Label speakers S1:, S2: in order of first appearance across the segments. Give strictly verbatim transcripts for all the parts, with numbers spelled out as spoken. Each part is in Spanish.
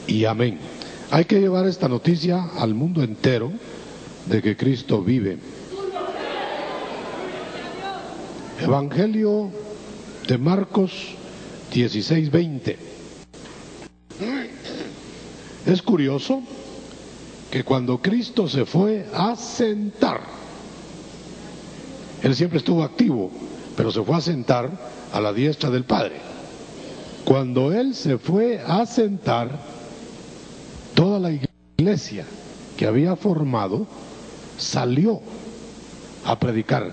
S1: y amén. Hay que llevar esta noticia al mundo entero de que Cristo vive. Evangelio de Marcos dieciséis veinte. Es curioso que cuando Cristo se fue a sentar, Él siempre estuvo activo, pero se fue a sentar a la diestra del Padre. Cuando Él se fue a sentar, toda la iglesia que había formado salió a predicar.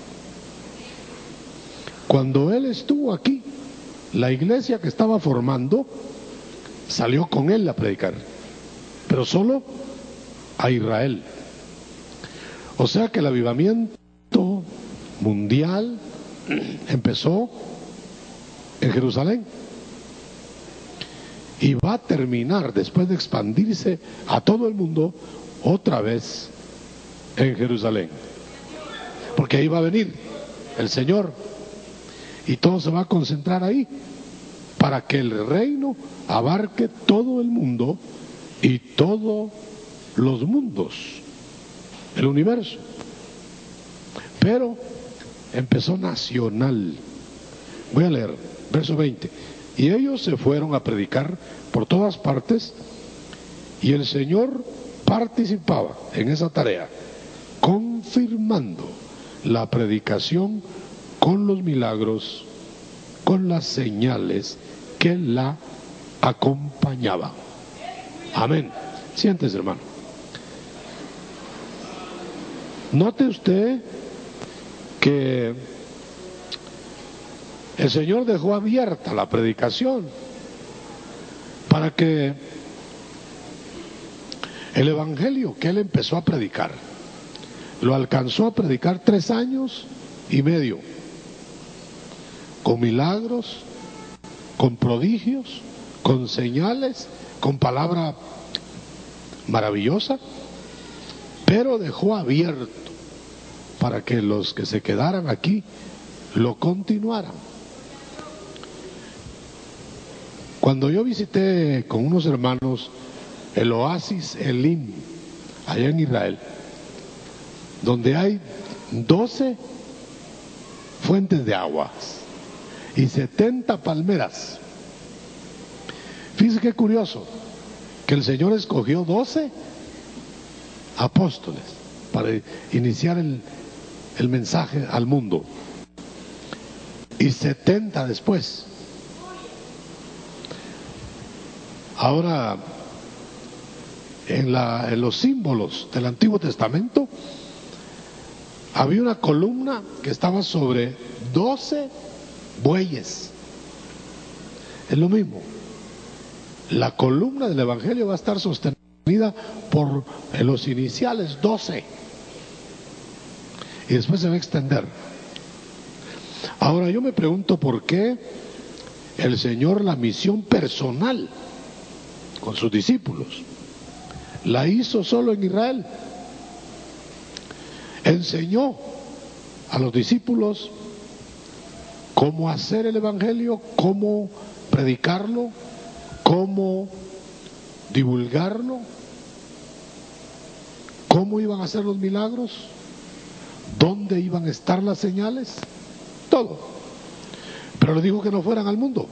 S1: Cuando Él estuvo aquí, la iglesia que estaba formando salió con Él a predicar, pero solo a Israel. O sea que el avivamiento mundial empezó en Jerusalén y va a terminar, después de expandirse a todo el mundo, otra vez en Jerusalén, porque ahí va a venir el Señor y todo se va a concentrar ahí para que el reino abarque todo el mundo y todos los mundos, el universo. Pero empezó nacional. Voy a leer, verso veinte. Y ellos se fueron a predicar por todas partes, y el Señor participaba en esa tarea, confirmando la predicación con los milagros, con las señales que la acompañaban. Amén. Siéntese, hermano. Note usted que el Señor dejó abierta la predicación para que el evangelio que Él empezó a predicar, lo alcanzó a predicar tres años y medio, con milagros, con prodigios, con señales, con palabra maravillosa, pero dejó abierto para que los que se quedaran aquí lo continuaran. Cuando yo visité con unos hermanos el oasis Elim, allá en Israel, donde hay doce fuentes de aguas y setenta palmeras. Fíjese qué curioso, que el Señor escogió doce apóstoles para iniciar el, el mensaje al mundo, y setenta después. Ahora, en, la, en los símbolos del Antiguo Testamento había una columna que estaba sobre doce bueyes. Es lo mismo. La columna del Evangelio va a estar sostenida por los iniciales doce y después se va a extender. Ahora yo me pregunto por qué el Señor la misión personal con sus discípulos la hizo solo en Israel. Enseñó a los discípulos cómo hacer el Evangelio, cómo predicarlo, cómo divulgarlo, cómo iban a hacer los milagros, dónde iban a estar las señales, todo. Pero le dijo que no fueran al mundo,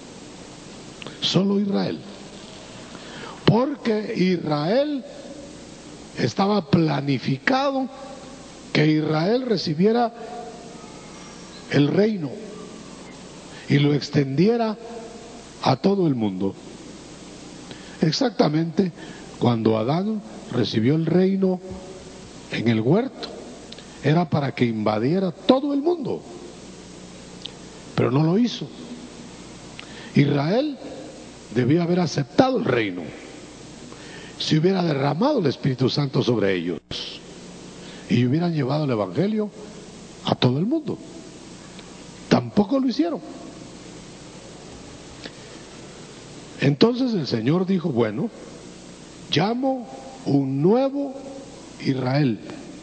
S1: solo Israel, porque Israel estaba planificado que Israel recibiera el reino y lo extendiera a todo el mundo. Exactamente cuando Adán recibió el reino en el huerto, era para que invadiera todo el mundo, pero no lo hizo. Israel debía haber aceptado el reino si hubiera derramado el Espíritu Santo sobre ellos y hubieran llevado el Evangelio a todo el mundo. Tampoco lo hicieron. Entonces el Señor dijo, bueno, llamo un nuevo Israel,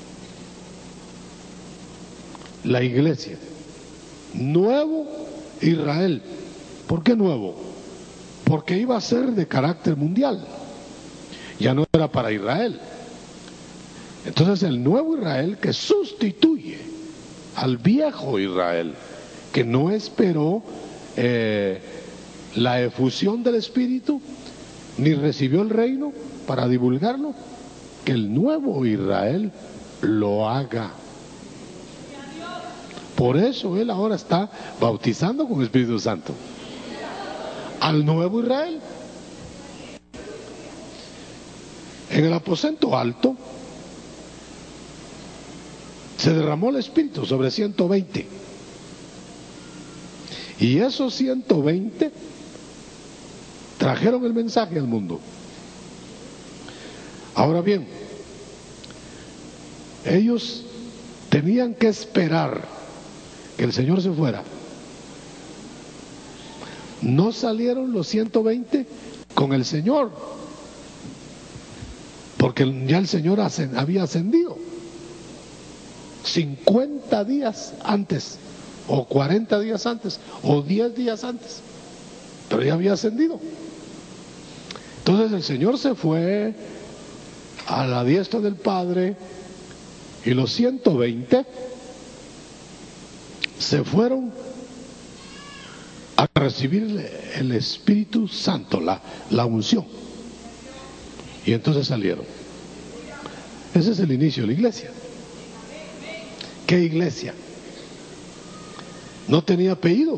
S1: la iglesia, nuevo Israel. ¿Por qué nuevo? porque iba a ser de carácter mundial, ya no era para Israel. Entonces el nuevo Israel, que sustituye al viejo Israel, que no esperó eh, la efusión del Espíritu, ni recibió el reino para divulgarlo, que el nuevo Israel lo haga. Por eso él ahora está bautizando con el Espíritu Santo al nuevo Israel. En el aposento alto se derramó el Espíritu sobre ciento veinte, y esos ciento veinte trajeron el mensaje al mundo. Ahora bien, ellos tenían que esperar que el Señor se fuera. No salieron los ciento veinte con el Señor, porque ya el Señor había ascendido cincuenta días antes, o cuarenta días antes, o diez días antes, pero ya había ascendido. Entonces el Señor se fue a la diestra del Padre, y los ciento veinte se fueron a recibir el Espíritu Santo, la, la unción, y entonces salieron. Ese es el inicio de la iglesia. ¿Qué iglesia? No tenía apellido,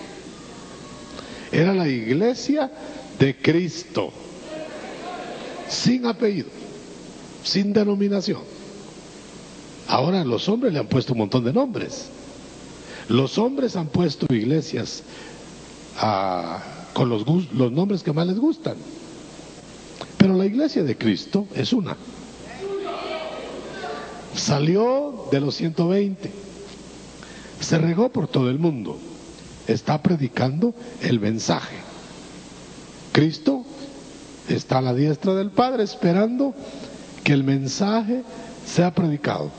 S1: era la iglesia de Cristo, sin apellido, sin denominación. Ahora los hombres le han puesto un montón de nombres. Los hombres han puesto iglesias a, con los, los nombres que más les gustan, pero la iglesia de Cristo es una. Salió de los ciento veinte, se regó por todo el mundo, está predicando el mensaje. Cristo está a la diestra del Padre esperando que el mensaje sea predicado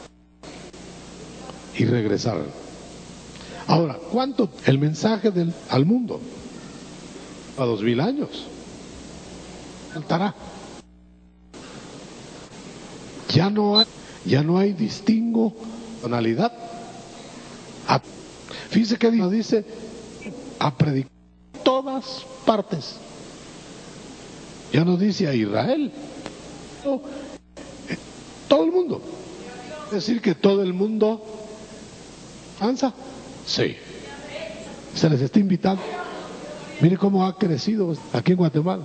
S1: y regresar. Ahora, ¿cuánto el mensaje del, al mundo? A dos mil años. Faltará. Ya no hay, ya no hay distingo, tonalidad. A, fíjese que Dios dice a predicar en todas partes. Ya no dice a Israel, no, todo el mundo. Es decir, que todo el mundo avanza. Sí. Se les está invitando. Mire cómo ha crecido aquí en Guatemala.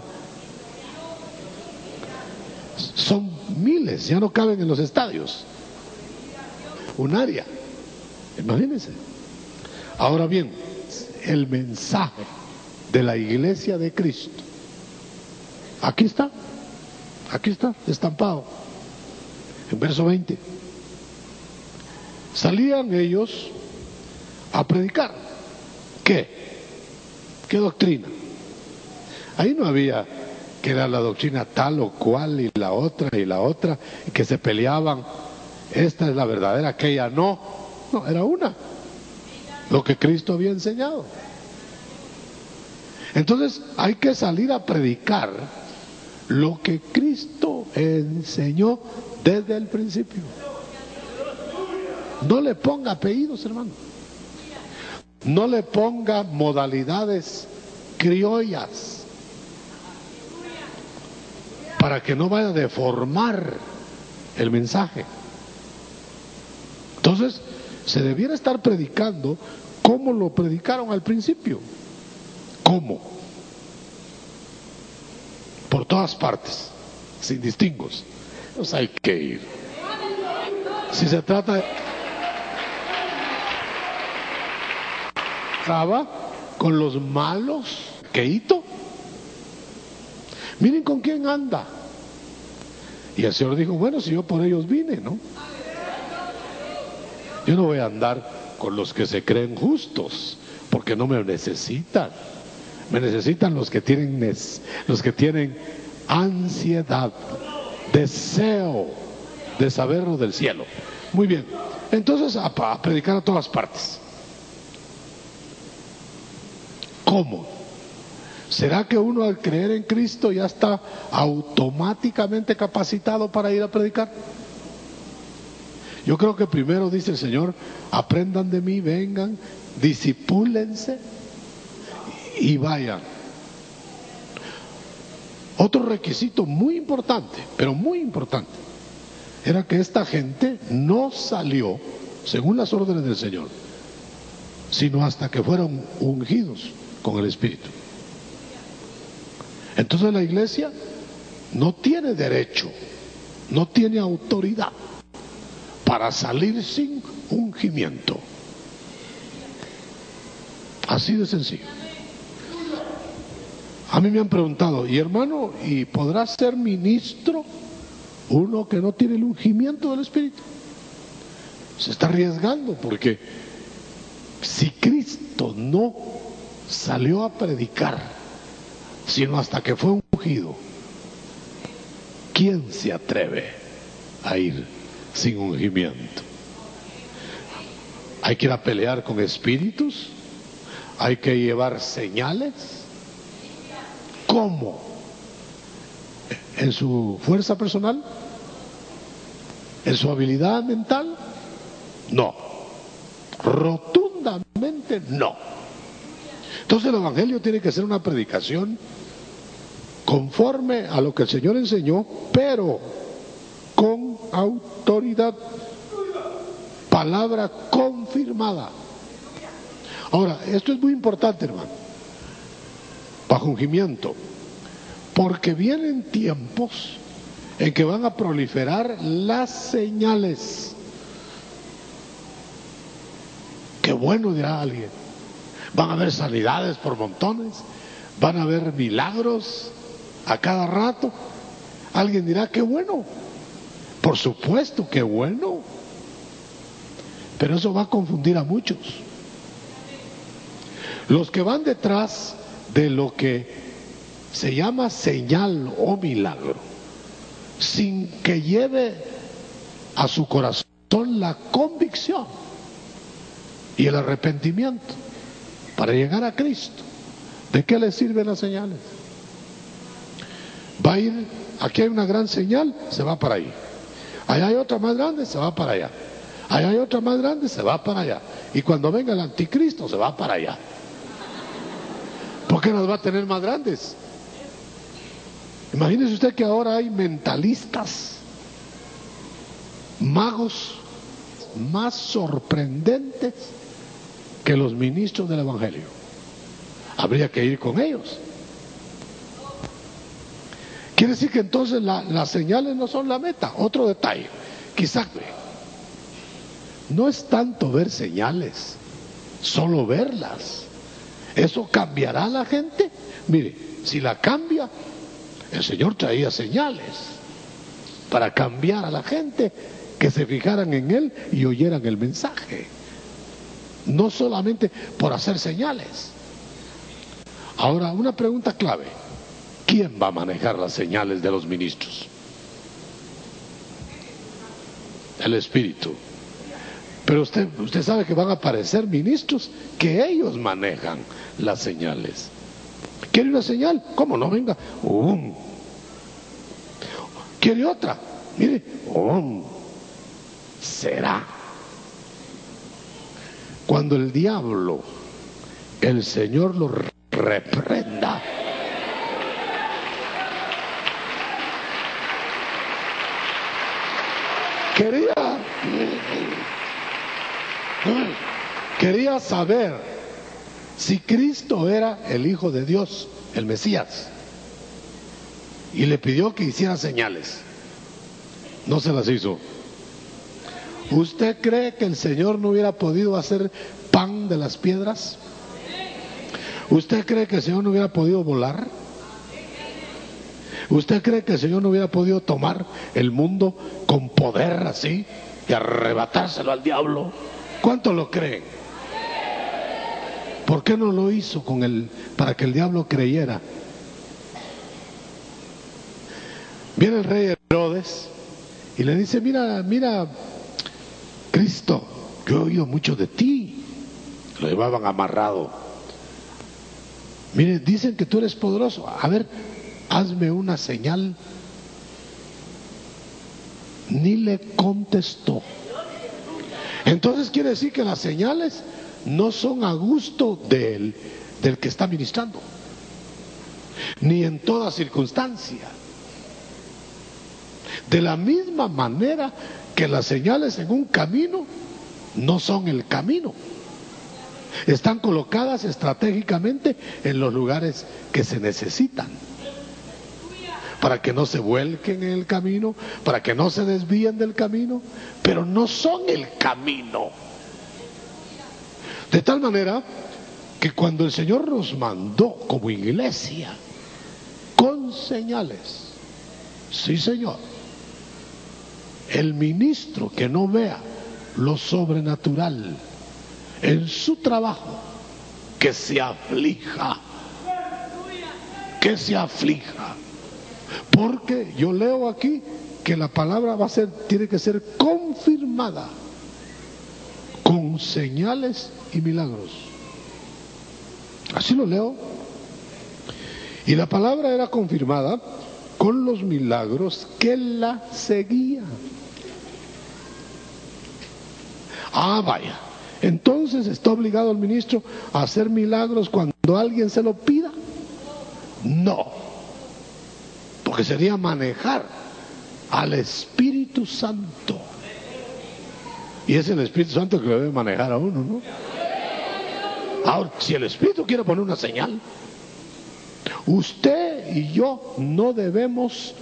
S1: Son miles, ya no caben en los estadios. Un área. Imagínense. Ahora bien, el mensaje de la iglesia de Cristo. Aquí está. Aquí está, estampado. En verso veinte. Salían ellos a predicar. ¿Qué? ¿Qué doctrina? Ahí no había que era la doctrina tal o cual y la otra y la otra, y que se peleaban. Esta es la verdadera, aquella no. No, era una. Lo que Cristo había enseñado. Entonces hay que salir a predicar lo que Cristo enseñó desde el principio. No le ponga apellidos, hermano. No le ponga modalidades criollas para que no vaya a deformar el mensaje. Entonces, se debiera estar predicando como lo predicaron al principio. ¿Cómo? Por todas partes, sin distingos. Pues hay que ir. Si se trata de... Estaba con los malos, ¿queito? Miren con quién anda. Y el Señor dijo, bueno, si yo por ellos vine, ¿no? Yo no voy a andar con los que se creen justos, porque no me necesitan. Me necesitan los que tienen, los que tienen ansiedad, deseo de saberlo del cielo. Muy bien, entonces a, a predicar a todas partes. ¿Cómo? ¿Será que uno al creer en Cristo ya está automáticamente capacitado para ir a predicar? Yo creo que primero dice el Señor, aprendan de mí, vengan, disipúlense y vayan. Otro requisito muy importante, pero muy importante, era que esta gente no salió, según las órdenes del Señor, sino hasta que fueron ungidos con el Espíritu. Entonces la iglesia no tiene derecho, no tiene autoridad para salir sin ungimiento. Así de sencillo. A mí me han preguntado, y hermano, ¿y podrá ser ministro uno que no tiene el ungimiento del Espíritu? Se está arriesgando, porque si Cristo no salió a predicar sino hasta que fue ungido, ¿quién se atreve a ir sin ungimiento? Hay que ir a pelear con espíritus, hay que llevar señales. ¿Cómo? ¿En su fuerza personal? ¿En su habilidad mental? No, rotundamente no. Entonces el Evangelio tiene que ser una predicación conforme a lo que el Señor enseñó, pero con autoridad, palabra confirmada. Ahora, esto es muy importante, hermano, bajo ungimiento, porque vienen tiempos en que van a proliferar las señales. Qué bueno, dirá alguien. Van a haber sanidades por montones, van a haber milagros a cada rato. Alguien dirá, qué bueno. Por supuesto, qué bueno. Pero eso va a confundir a muchos. Los que van detrás de lo que se llama señal o milagro, sin que lleve a su corazón la convicción y el arrepentimiento para llegar a Cristo, ¿de qué le sirven las señales? Va a ir, aquí hay una gran señal, se va para ahí. Allá hay otra más grande, se va para allá. Allá hay otra más grande, se va para allá. Y cuando venga el anticristo, se va para allá. ¿Por qué nos va a tener más grandes? Imagínese usted que ahora hay mentalistas, magos más sorprendentes que los ministros del Evangelio. Habría que ir con ellos. Quiere decir que entonces la, las señales no son la meta. Otro detalle, quizás no es tanto ver señales, solo verlas. ¿Eso cambiará a la gente? Mire, si la cambia, el Señor traía señales para cambiar a la gente, que se fijaran en Él y oyeran el mensaje. No solamente por hacer señales. Ahora, una pregunta clave: ¿quién va a manejar las señales de los ministros? El Espíritu. Pero usted, usted sabe que van a aparecer ministros que ellos manejan las señales. ¿Quiere una señal? ¿Cómo no? Venga. Um. ¿Quiere otra? Mire. Um. Será. Cuando el diablo, el Señor lo reprenda, quería quería saber si Cristo era el Hijo de Dios, el Mesías, y le pidió que hiciera señales. No se las hizo. ¿Usted cree que el Señor no hubiera podido hacer pan de las piedras? ¿Usted cree que el Señor no hubiera podido volar? ¿Usted cree que el Señor no hubiera podido tomar el mundo con poder así y arrebatárselo al diablo? ¿Cuántos lo creen? ¿Por qué no lo hizo con el, para que el diablo creyera? Viene el rey Herodes y le dice: mira, mira, Cristo, yo he oído mucho de ti. Lo llevaban amarrado Mire, dicen que tú eres poderoso. A ver, hazme una señal. Ni le contestó. Entonces quiere decir que las señales no son a gusto del, del que está ministrando, ni en toda circunstancia. De la misma manera que las señales en un camino no son el camino, están colocadas estratégicamente en los lugares que se necesitan, para que no se vuelquen en el camino, para que no se desvíen del camino, pero no son el camino. De tal manera que cuando el Señor nos mandó como iglesia con señales, sí Señor, el ministro que no vea lo sobrenatural en su trabajo, que se aflija, que se aflija. Porque yo leo aquí que la palabra va a ser, tiene que ser confirmada con señales y milagros. Así lo leo. Y la palabra era confirmada con los milagros que la seguían. Ah, vaya. Entonces, ¿está obligado el ministro a hacer milagros cuando alguien se lo pida? No. Porque sería manejar al Espíritu Santo. Y es el Espíritu Santo que debe manejar a uno, ¿no? Ahora, si el Espíritu quiere poner una señal, usted y yo no debemos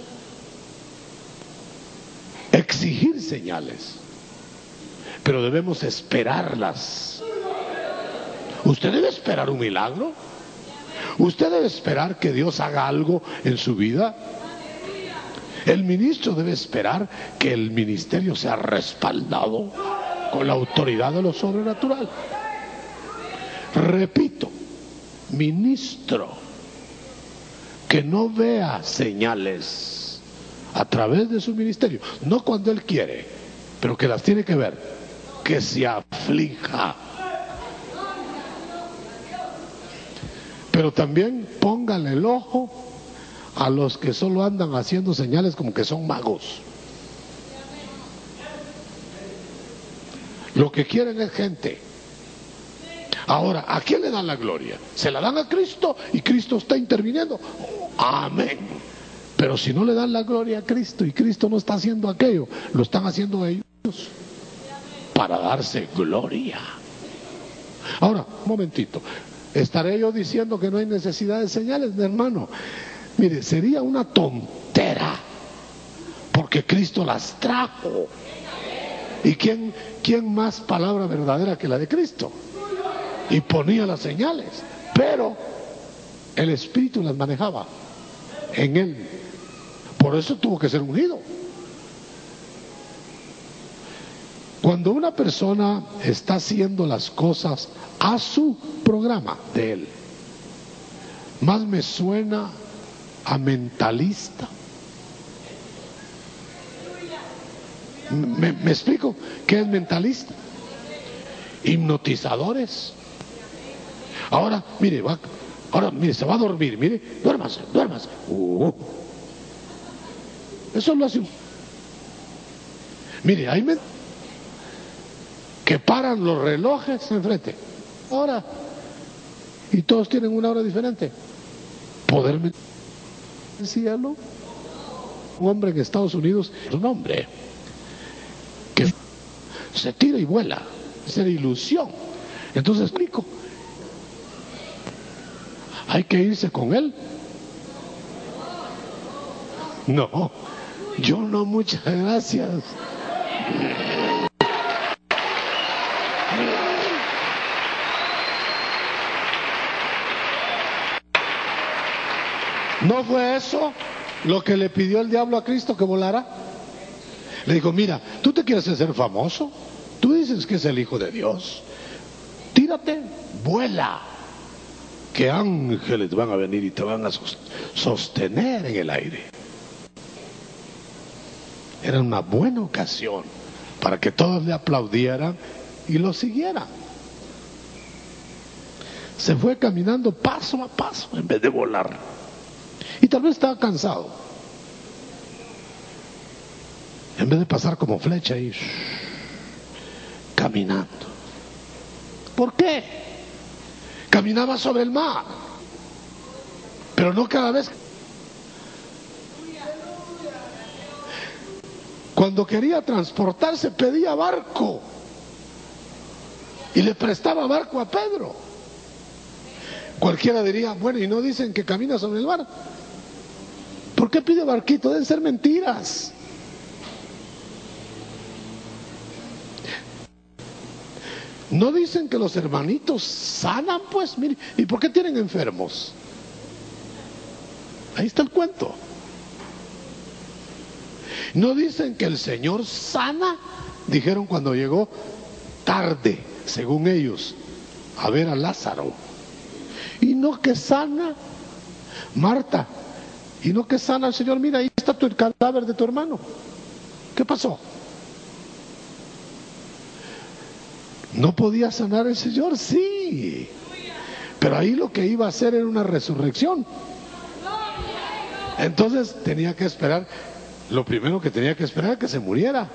S1: exigir señales, pero debemos esperarlas. Usted debe esperar un milagro. Usted debe esperar que Dios haga algo en su vida. El ministro debe esperar que el ministerio sea respaldado con la autoridad de lo sobrenatural. Repito, ministro que no vea señales a través de su ministerio, no cuando él quiere, pero que las tiene que ver, que se aflija. Pero también póngale el ojo a los que solo andan haciendo señales como que son magos. Lo que quieren es gente. Ahora, ¿a quién le dan la gloria? Se la dan a Cristo y Cristo está interviniendo. Amén. Pero si no le dan la gloria a Cristo y Cristo no está haciendo aquello, lo están haciendo ellos para darse gloria. Ahora, un momentito. ¿Estaré yo diciendo que no hay necesidad de señales, mi hermano? Mire, sería una tontera, porque Cristo las trajo. ¿Y quién, quién más palabra verdadera que la de Cristo? Y ponía las señales, pero el Espíritu las manejaba en él. Por eso tuvo que ser ungido. Cuando una persona está haciendo las cosas a su programa de él, más me suena a mentalista. ¿Me, me explico? ¿Qué es mentalista? Hipnotizadores. Ahora, mire, va, ahora, mire, se va a dormir, mire, duérmase, duérmase. Uh, eso lo hace un... Mire, hay men... que paran los relojes enfrente. Ahora, y todos tienen una hora diferente. Poder en el cielo. Un hombre en Estados Unidos, un hombre que se tira y vuela, es la ilusión. Entonces explico, hay que irse con él. No, yo no, muchas gracias. ¿No fue eso lo que le pidió el diablo a Cristo, que volara? Le dijo, mira, tú te quieres hacer famoso, tú dices que es el Hijo de Dios, tírate, vuela, que ángeles van a venir y te van a sostener en el aire. Era una buena ocasión para que todos le aplaudieran y lo siguieran. Se fue caminando paso a paso en vez de volar. Y tal vez estaba cansado. En vez de pasar como flecha y caminando. ¿Por qué? Caminaba sobre el mar. Pero no cada vez. Cuando quería transportarse pedía barco. Y le prestaba barco a Pedro. Cualquiera diría, bueno, ¿y no dicen que camina sobre el mar? ¿Por qué pide barquito? Deben ser mentiras. ¿No dicen que los hermanitos sanan? Pues, mire, ¿y por qué tienen enfermos? Ahí está el cuento. ¿No dicen que el Señor sana? Dijeron cuando llegó tarde, según ellos, a ver a Lázaro. Y no que sana, Marta, y no que sana el Señor. Mira, ahí está tu, el cadáver de tu hermano. ¿Qué pasó? ¿No podía sanar el Señor? Sí. Pero ahí lo que iba a hacer era una resurrección. Entonces tenía que esperar. Lo primero que tenía que esperar era que se muriera.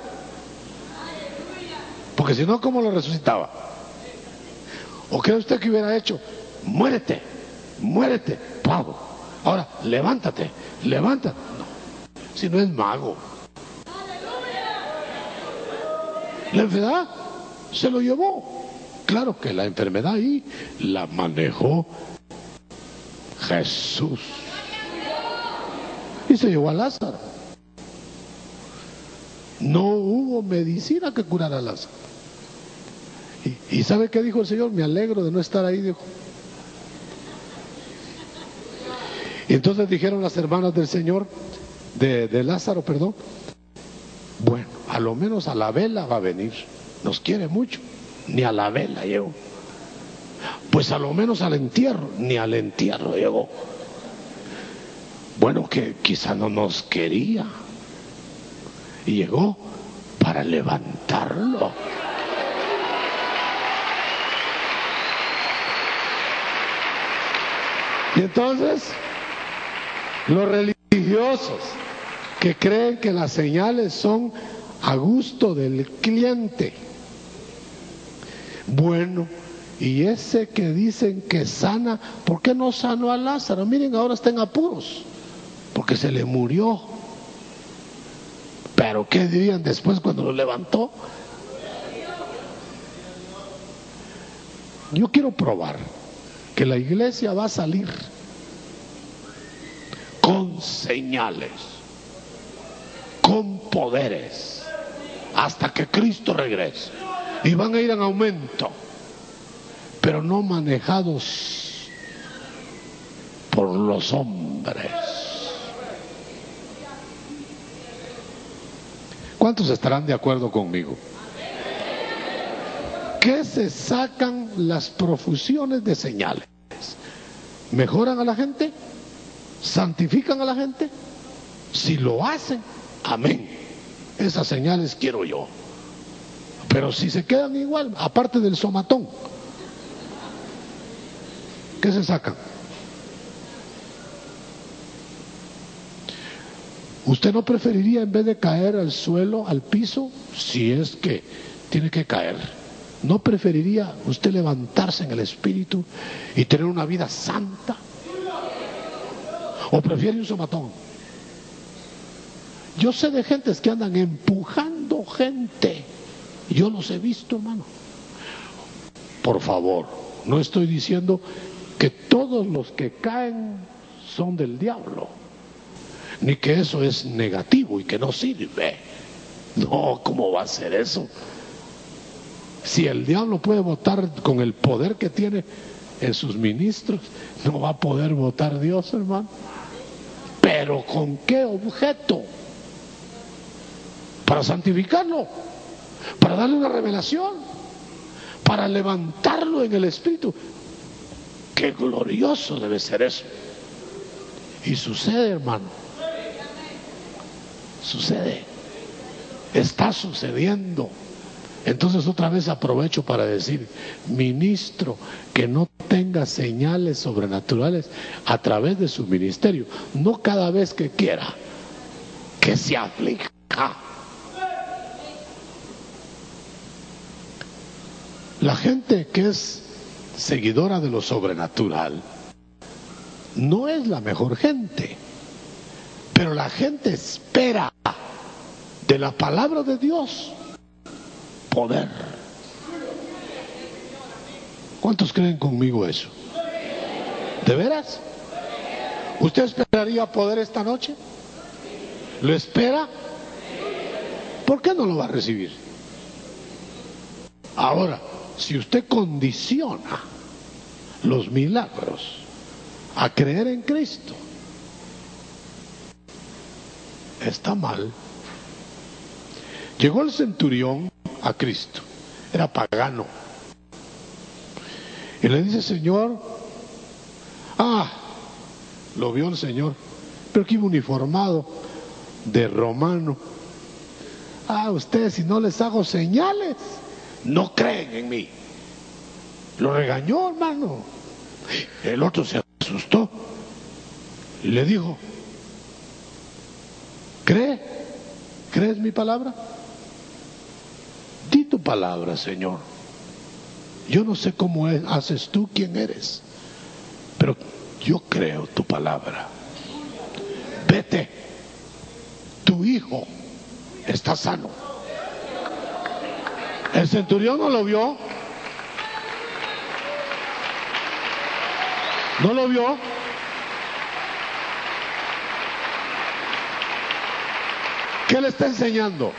S1: Porque si no, ¿cómo lo resucitaba? ¿O cree usted que hubiera hecho? Muérete, muérete, pavo. Ahora, levántate, levántate. No, si no es mago. La enfermedad se lo llevó. Claro que la enfermedad ahí la manejó Jesús. Y se llevó a Lázaro. No hubo medicina que curara a Lázaro. Y, y ¿sabe qué dijo el Señor? Me alegro de no estar ahí, dijo. Y entonces dijeron las hermanas del Señor, de, de Lázaro, perdón, bueno, a lo menos a la vela va a venir. Nos quiere mucho. Ni a la vela llegó. Pues a lo menos al entierro. Ni al entierro llegó. Bueno, que quizá no nos quería. Y llegó para levantarlo. Y entonces, los religiosos que creen que las señales son a gusto del cliente. Bueno, y ese que dicen que sana, ¿por qué no sanó a Lázaro? Miren, ahora está en apuros, porque se le murió. Pero ¿qué dirían después cuando lo levantó? Yo quiero probar que la iglesia va a salir con señales, con poderes, hasta que Cristo regrese. Y van a ir en aumento, pero no manejados por los hombres. ¿Cuántos estarán de acuerdo conmigo? ¿Qué se sacan las profusiones de señales? ¿Mejoran a la gente? ¿Santifican a la gente? Si lo hacen, amén. Esas señales quiero yo. Pero si se quedan igual, aparte del somatón, ¿qué se sacan? ¿Usted no preferiría, en vez de caer al suelo, al piso, si es que tiene que caer, no preferiría usted levantarse en el espíritu y tener una vida santa? ¿O prefiere un somatón? Yo sé de gentes que andan empujando gente. Yo los he visto, hermano. Por favor, no estoy diciendo que todos los que caen son del diablo, ni que eso es negativo y que no sirve. No, ¿cómo va a ser eso? Si el diablo puede votar con el poder que tiene en sus ministros, no va a poder votar Dios, hermano. ¿Pero con qué objeto? Para santificarlo, para darle una revelación, para levantarlo en el espíritu. Qué glorioso debe ser eso. Y sucede, hermano. Sucede. Está sucediendo. Entonces otra vez aprovecho para decir, ministro que no tenga señales sobrenaturales a través de su ministerio, no cada vez que quiera, que se aflija. La gente que es seguidora de lo sobrenatural no es la mejor gente, pero la gente espera de la palabra de Dios poder. ¿Cuántos creen conmigo eso? ¿De veras? ¿Usted esperaría poder esta noche? ¿Lo espera? ¿Por qué no lo va a recibir? Ahora, si usted condiciona los milagros a creer en Cristo, está mal. Llegó el centurión a Cristo, era pagano, y le dice: Señor, ah, lo vio el Señor, pero que iba uniformado de romano. Ah, ustedes, si no les hago señales, no creen en mí. Lo regañó, hermano. El otro se asustó y le dijo: ¿cree? ¿Crees mi palabra? Di tu palabra, Señor. Yo no sé cómo es, haces tú, quién eres, pero yo creo tu palabra. Vete, tu hijo está sano. El centurión no lo vio. ¿No lo vio? ¿Qué le está enseñando?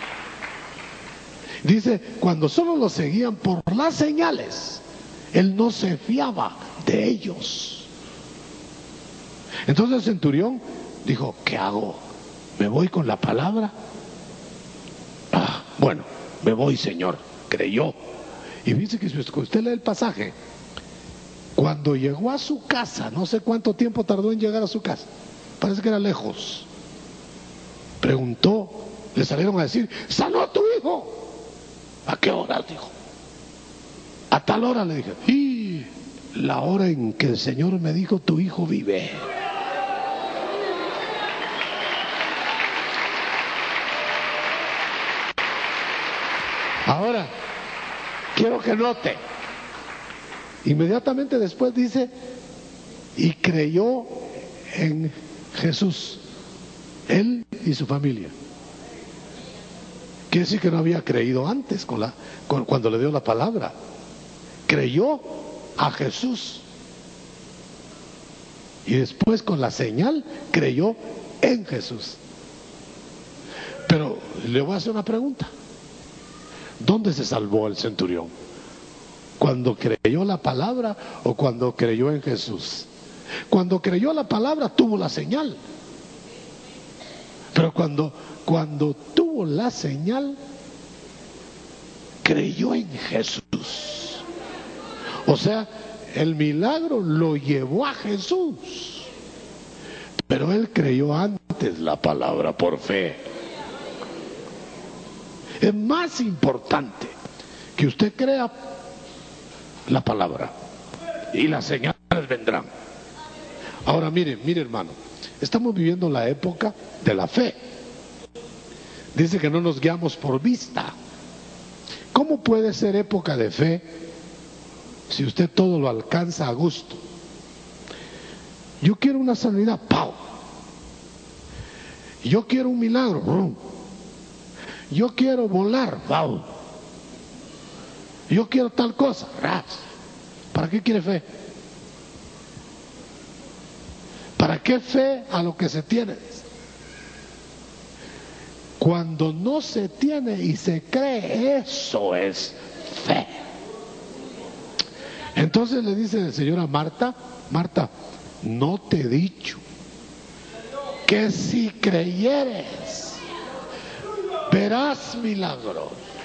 S1: Dice, cuando solo lo seguían por las señales, él no se fiaba de ellos. Entonces el centurión dijo: ¿qué hago? ¿Me voy con la palabra? Ah, bueno, me voy, Señor. Creyó. Y dice que si usted lee el pasaje, cuando llegó a su casa, no sé cuánto tiempo tardó en llegar a su casa, parece que era lejos, preguntó, le salieron a decir: sanó tu hijo. ¿A qué hora? Dijo. A tal hora, le dije. Y la hora en que el Señor me dijo: tu hijo vive. Ahora, quiero que note, inmediatamente después dice: y creyó en Jesús, él y su familia. Quiere decir que no había creído antes con la, con, cuando le dio la palabra. Creyó a Jesús y después con la señal creyó en Jesús. Pero le voy a hacer una pregunta: ¿dónde se salvó el centurión? ¿Cuando creyó la palabra o cuando creyó en Jesús? Cuando creyó la palabra tuvo la señal, pero cuando, cuando tuvo la señal creyó en Jesús. O sea, el milagro lo llevó a Jesús, pero él creyó antes la palabra por fe. Es más importante que usted crea la palabra y las señales vendrán. Ahora mire, mire hermano, estamos viviendo la época de la fe. Dice que no nos guiamos por vista. ¿Cómo puede ser época de fe si usted todo lo alcanza a gusto? Yo quiero una sanidad, ¡pau! Yo quiero un milagro, ¡rum! Yo quiero volar, ¡pau! Yo quiero tal cosa, ¡ras! ¿Para qué quiere fe? ¿Para qué fe a lo que se tiene? Cuando no se tiene y se cree, eso es fe. Entonces le dice el Señor a Marta: Marta, ¿no te he dicho que si creyeres verás milagros?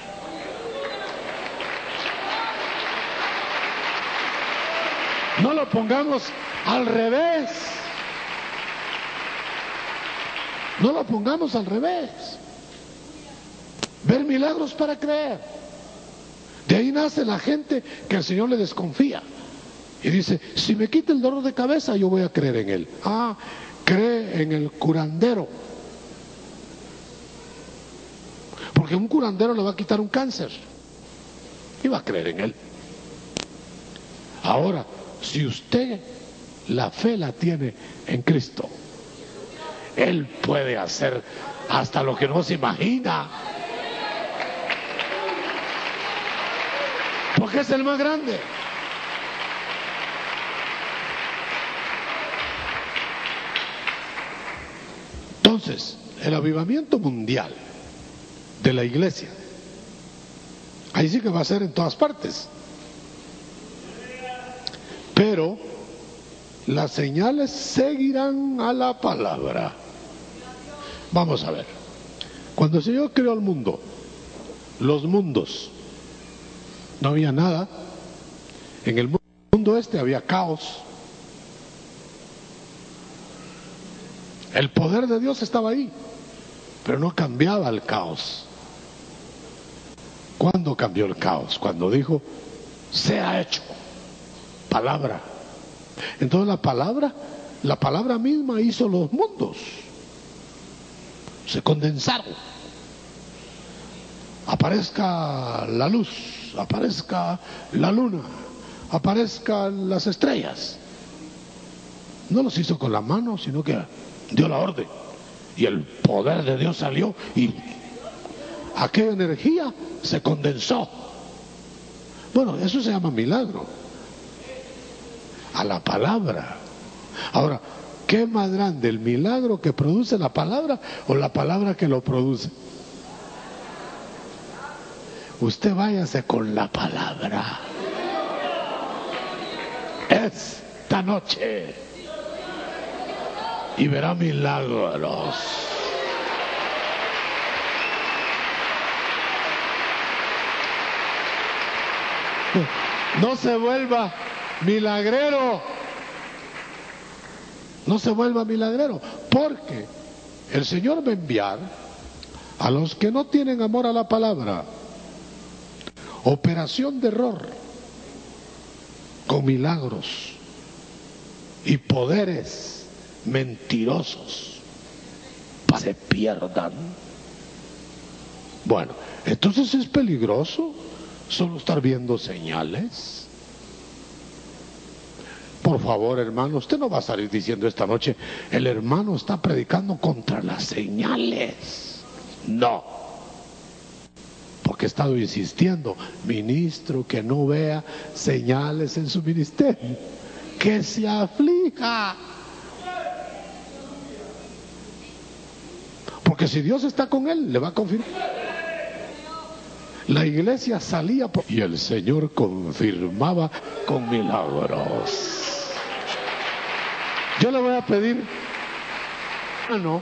S1: No lo pongamos al revés. No lo pongamos al revés. Ver milagros para creer. De ahí nace la gente que el Señor le desconfía Y dice, si me quita el dolor de cabeza, yo voy a creer en él. Ah, cree en el curandero. Porque un curandero le va a quitar un cáncer. Y va a creer en él. Ahora, si usted la fe la tiene en Cristo, Él puede hacer hasta lo que no se imagina. Porque es el más grande. Entonces, el avivamiento mundial de la iglesia, ahí sí que va a ser en todas partes. Pero las señales seguirán a la palabra. Vamos a ver. Cuando el Señor creó el mundo, los mundos, no había nada. En el mundo este había caos. El poder de Dios estaba ahí, pero no cambiaba el caos. ¿Cuándo cambió el caos? Cuando dijo, sea hecho. Palabra. Entonces la palabra, la palabra misma hizo los mundos. Se condensaron. Aparezca la luz, aparezca la luna, aparezcan las estrellas. No los hizo con la mano, sino que dio la orden. Y el poder de Dios salió y aquella energía se condensó. Bueno, eso se llama milagro. A la palabra. Ahora, ¿qué más grande, el milagro que produce la palabra o la palabra que lo produce? Usted váyase con la palabra esta noche y verá milagros. No se vuelva milagrero. No se vuelva milagrero, porque el Señor va a enviar a los que no tienen amor a la palabra operación de error con milagros y poderes mentirosos para que se pierdan. Bueno, entonces es peligroso solo estar viendo señales. Por favor, hermano, usted no va a salir diciendo esta noche, el hermano está predicando contra las señales. No. Porque he estado insistiendo, ministro, que no vea señales en su ministerio, que se aflija. Porque si Dios está con él, le va a confirmar. La iglesia salía por... y el Señor confirmaba con milagros. Yo le voy a pedir, hermano,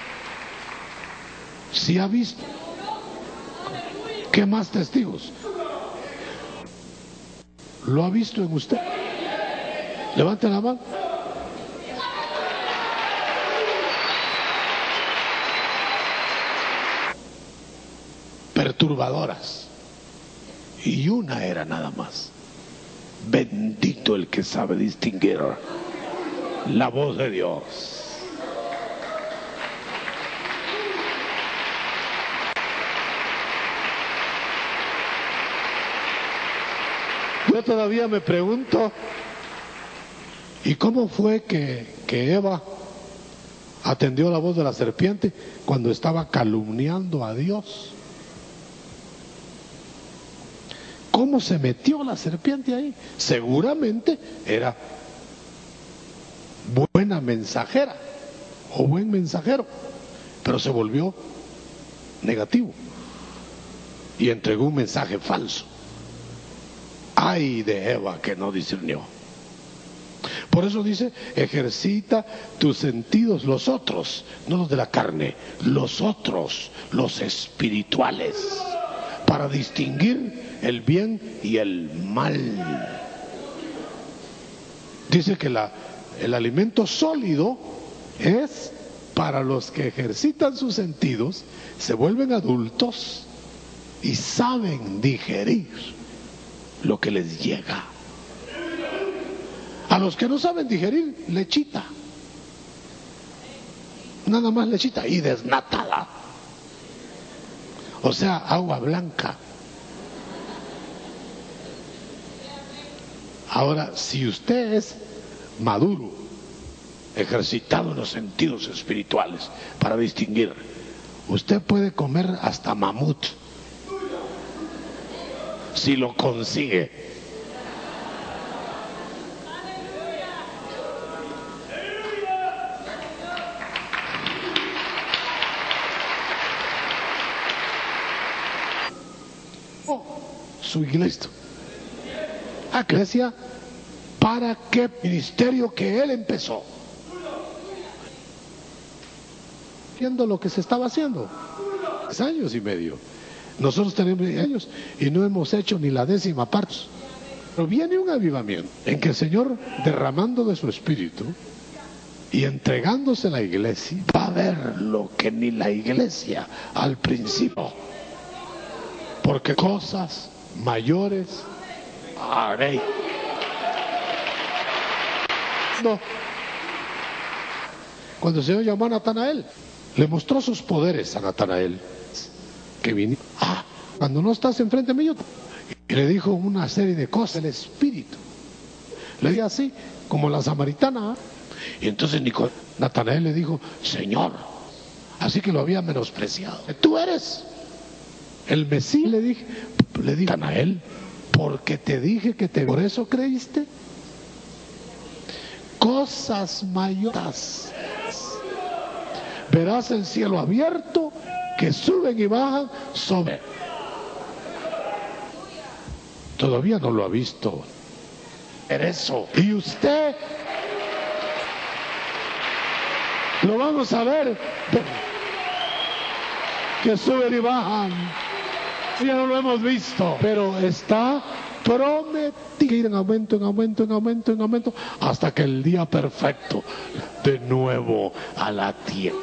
S1: si ha visto, ¿qué más testigos? ¿Lo ha visto en usted? Levante la mano. Perturbadoras. Y una era nada más. Bendito el que sabe distinguir la voz de Dios. Yo todavía me pregunto, ¿y cómo fue que, que Eva atendió la voz de la serpiente cuando estaba calumniando a Dios? ¿Cómo se metió la serpiente ahí? Seguramente era buena mensajera o buen mensajero, pero se volvió negativo y entregó un mensaje falso. Ay de Eva que no discernió. Por eso dice, ejercita tus sentidos, los otros, no los de la carne, los otros, los espirituales, para distinguir el bien y el mal. Dice que la, el alimento sólido es para los que ejercitan sus sentidos, se vuelven adultos y saben digerir lo que les llega. A los que no saben digerir, lechita. Nada más lechita y desnatada. O sea, agua blanca. Ahora, si usted es maduro, ejercitado en los sentidos espirituales para distinguir, usted puede comer hasta mamut, si lo consigue. Su iglesia, iglesia, para qué ministerio que él empezó, viendo lo que se estaba haciendo, es años y medio. Nosotros tenemos años y no hemos hecho ni la décima parte. Pero viene un avivamiento en que el Señor, derramando de su espíritu y entregándose a la iglesia, va a ver lo que ni la iglesia al principio, porque cosas mayores haré. No. Cuando el Señor llamó a Natanael, le mostró sus poderes a Natanael, que vino. Ah, cuando no estás enfrente mío, y le dijo una serie de cosas, el Espíritu. Le dijo así, como la samaritana. Y entonces Nicodemo, Natanael le dijo, Señor, así que lo había menospreciado. Tú eres el Mesías, le dije, le dije, Natanael, porque te dije que te, por eso creíste. Cosas mayores verás el cielo abierto, que suben y bajan sobre. Todavía no lo ha visto. Eso. Y usted lo vamos a ver, que suben y bajan. Ya no lo hemos visto, pero está prometido ir en aumento, en aumento, en aumento, en aumento, hasta que el día perfecto de nuevo a la tierra.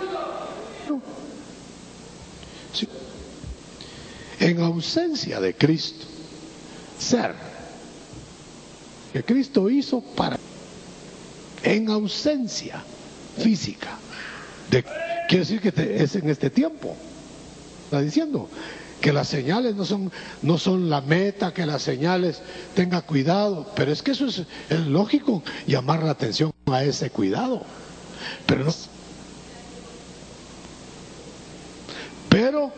S1: Sí. En ausencia de Cristo, ser que Cristo hizo para, en ausencia física de, quiere decir que te, es en este tiempo, está diciendo que las señales no son, no son la meta, que las señales tenga cuidado, pero es que eso es, es lógico, llamar la atención a ese cuidado, pero no, pero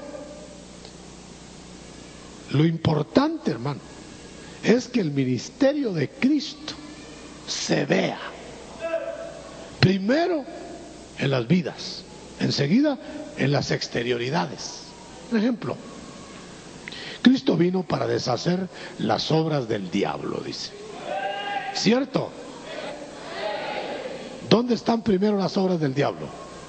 S1: lo importante, hermano, es que el ministerio de Cristo se vea primero en las vidas, enseguida en las exterioridades. Por ejemplo, Cristo vino para deshacer las obras del diablo, dice. ¿Cierto? ¿Dónde están primero las obras del diablo?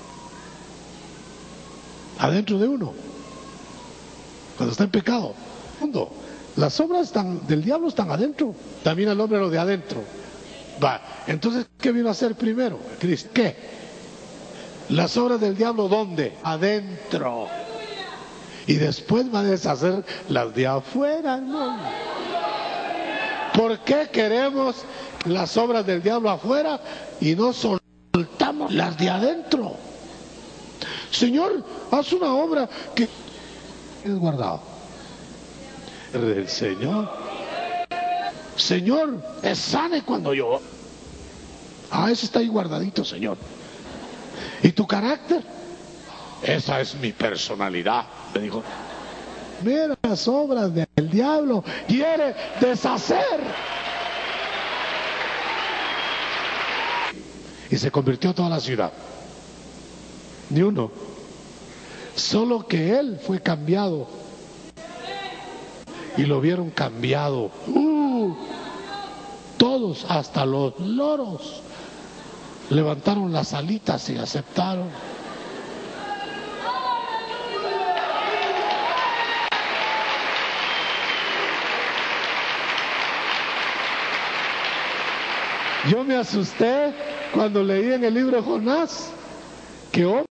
S1: Adentro de uno. Cuando está en pecado. Segundo, las obras están, del diablo están adentro. También el hombre lo de adentro. Va. Entonces, ¿qué vino a hacer primero? Cristo. ¿Qué? Las obras del diablo, ¿dónde? Adentro. Y después va a deshacer las de afuera, hermano. ¿Por qué queremos las obras del diablo afuera y no soltamos las de adentro? Señor, haz una obra que es guardado del Señor. Señor, es sane cuando yo. Ah, eso está ahí guardadito, Señor. ¿Y tu carácter? Esa es mi personalidad, le dijo. Mira las obras del diablo, quiere deshacer. Y se convirtió toda la ciudad. Ni uno. Solo que él fue cambiado. Y lo vieron cambiado. Uh, todos, hasta los loros, levantaron las alitas y aceptaron. Yo me asusté cuando leí en el libro de Jonás que